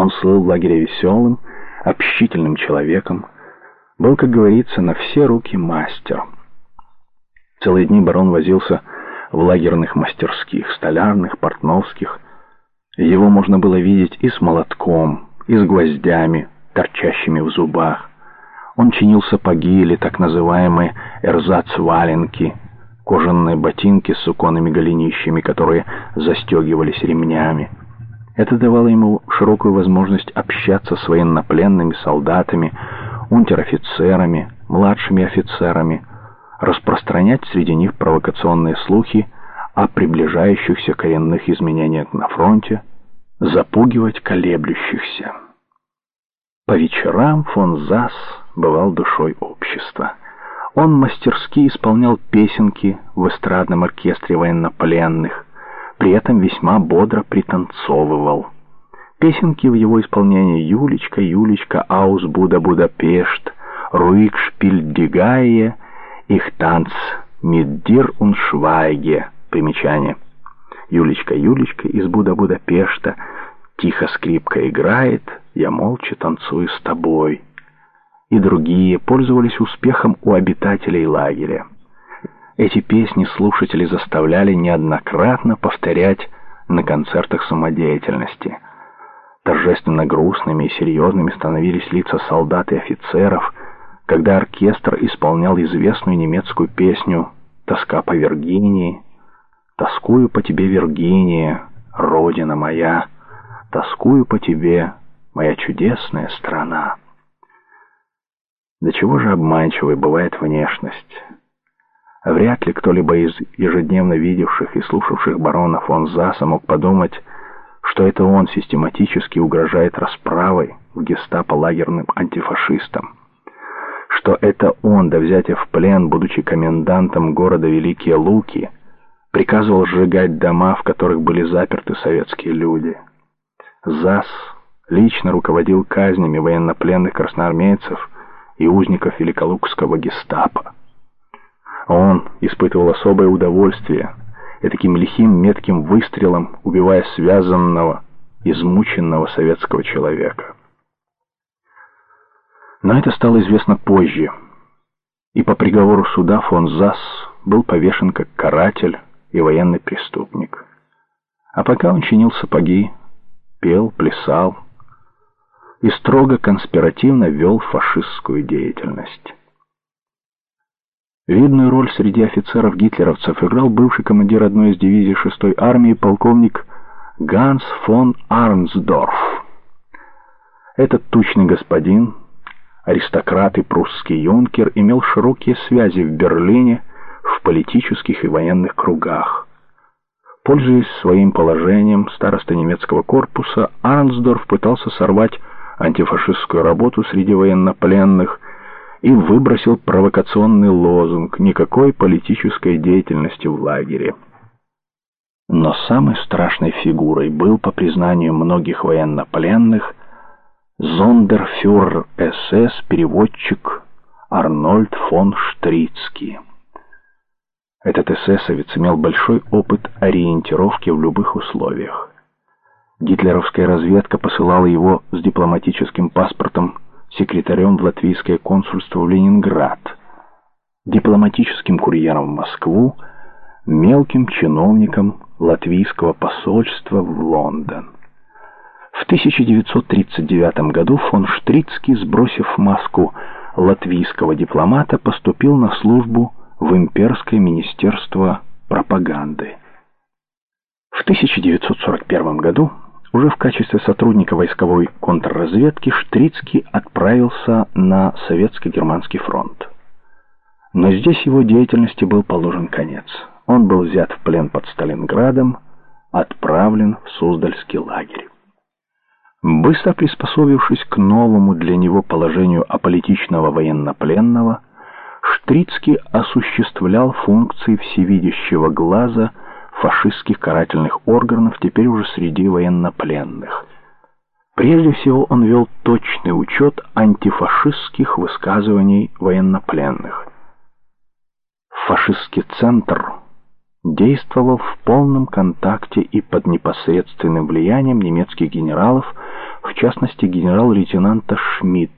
Он слыл в лагере веселым, общительным человеком, был, как говорится, на все руки мастер. Целые дни барон возился в лагерных мастерских, столярных, портновских. Его можно было видеть и с молотком, и с гвоздями, торчащими в зубах. Он чинил сапоги или так называемые эрзац-валенки, кожаные ботинки с суконными голенищами, которые застегивались ремнями. Это давало ему широкую возможность общаться с военнопленными солдатами, унтер-офицерами, младшими офицерами, распространять среди них провокационные слухи о приближающихся коренных изменениях на фронте, запугивать колеблющихся. По вечерам фон Зас бывал душой общества. Он мастерски исполнял песенки в эстрадном оркестре военнопленных, при этом весьма бодро пританцовывал. Песенки в его исполнении «Юлечка, Юлечка, аус Буда Будапешт», «Руик шпиль ди Гайе», «Их танц мит дир ун швайге». Примечание. «Юлечка, Юлечка, из Буда Будапешта, тихо скрипка играет, я молча танцую с тобой». И другие пользовались успехом у обитателей лагеря. Эти песни слушатели заставляли неоднократно повторять на концертах самодеятельности. Торжественно грустными и серьезными становились лица солдат и офицеров, когда оркестр исполнял известную немецкую песню «Тоска по Виргинии», «Тоскую по тебе, Виргиния, родина моя, тоскую по тебе, моя чудесная страна». До чего же обманчивой бывает внешность. Вряд ли кто-либо из ежедневно видевших и слушавших барона фон Заса мог подумать, что это он систематически угрожает расправой в гестапо лагерным антифашистам, что это он, до взятия в плен, будучи комендантом города Великие Луки, приказывал сжигать дома, в которых были заперты советские люди. Зас лично руководил казнями военнопленных красноармейцев и узников великолукского гестапо. Он испытывал особое удовольствие и таким лихим метким выстрелом убивая связанного, измученного советского человека. Но это стало известно позже, и по приговору суда фон Зас был повешен как каратель и военный преступник. А пока он чинил сапоги, пел, плясал и строго конспиративно вел фашистскую деятельность. Видную роль среди офицеров-гитлеровцев играл бывший командир одной из дивизий 6-й армии полковник Ганс фон Арнсдорф. Этот тучный господин, аристократ и прусский юнкер, имел широкие связи в Берлине в политических и военных кругах. Пользуясь своим положением староста немецкого корпуса, Арнсдорф пытался сорвать антифашистскую работу среди военнопленных и выбросил провокационный лозунг «Никакой политической деятельности в лагере». Но самой страшной фигурой был, по признанию многих военнопленных, зондерфюрер СС, переводчик Арнольд фон Штрицкий. Этот эсэсовец имел большой опыт ориентировки в любых условиях. Гитлеровская разведка посылала его с дипломатическим паспортом секретарем в латвийское консульство в Ленинград, дипломатическим курьером в Москву, мелким чиновником латвийского посольства в Лондон. В 1939 году фон Штрицкий, сбросив маску латвийского дипломата, поступил на службу в Имперское министерство пропаганды. В 1941 году уже в качестве сотрудника войсковой контрразведки Штрицкий отправился на Советско-Германский фронт. Но здесь его деятельности был положен конец. Он был взят в плен под Сталинградом, отправлен в Суздальский лагерь. Быстро приспособившись к новому для него положению аполитичного военнопленного, Штрицкий осуществлял функции всевидящего глаза фашистских карательных органов теперь уже среди военнопленных. Прежде всего он вел точный учет антифашистских высказываний военнопленных. Фашистский центр действовал в полном контакте и под непосредственным влиянием немецких генералов в частности генерал-лейтенанта Шмидта.